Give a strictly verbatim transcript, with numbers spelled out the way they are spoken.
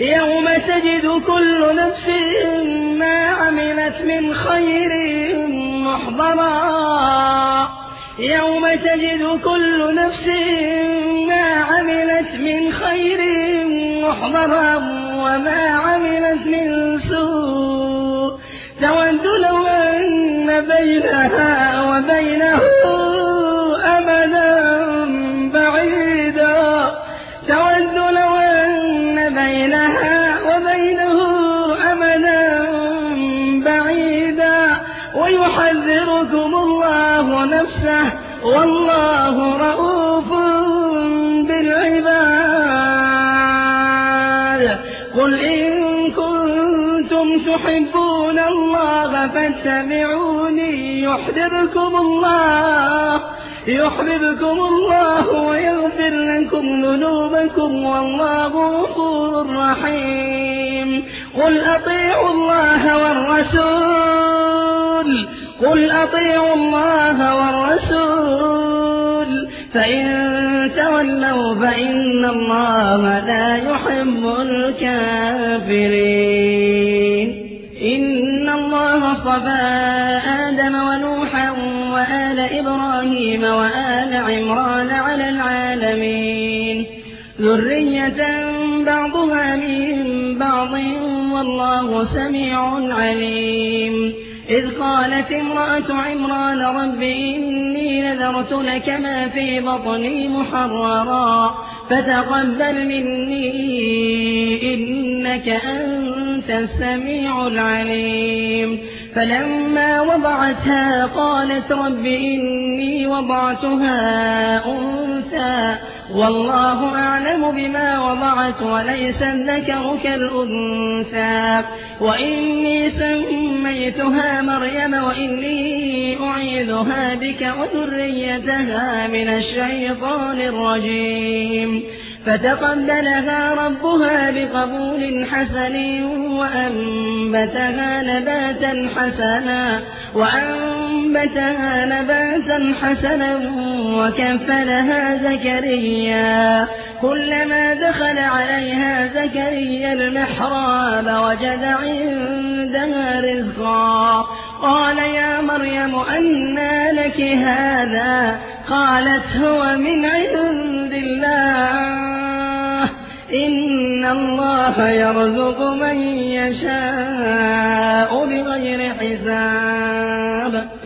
يوم تجد كل نفس ما عملت من خير محضرا يوم تجد كل نفس ما عملت من خير محضرا وما عملت من سوء تود لو أن بينها وبينه أمدا بعيدا تود لو أن بينها وبينه أمدا بعيدا ويحذركم الله نفسه والله رؤوف بالعباد قل إن كنتم تحبون الله فاتبعوني يحببكم الله يحببكم الله ويغفر لكم ذنوبكم والله غفور رحيم قل أطيعوا الله والرسول قل أطيعوا الله والرسول فإن تولوا فإن الله لا يحب الكافرين إن الله اصطفى آدم ونوحا وآل إبراهيم وآل عمران على العالمين ذرية بعضها من بعض والله سميع عليم إذ قالت امرأة عمران رب إني نذرت لك ما في بطني محررا فتقبل مني إنك أنت السميع العليم فلما وضعتها قالت رب إني وضعتها أنثى والله أعلم بما وضعت وليس الذكر كالأنثى وإني سميتها مريم وإني أعيذها بك وذريتها من الشيطان الرجيم فتقبلها ربها بقبول حسن وأنبتها نباتا حسنا وأنبتها نباتا حسنا وكفلها زكريا كلما دخل عليها زكريا المحراب وجد عندها رزقا قال يا مريم أنى لك هذا قالت هو من عند الله إن الله يرزق من يشاء بغير حساب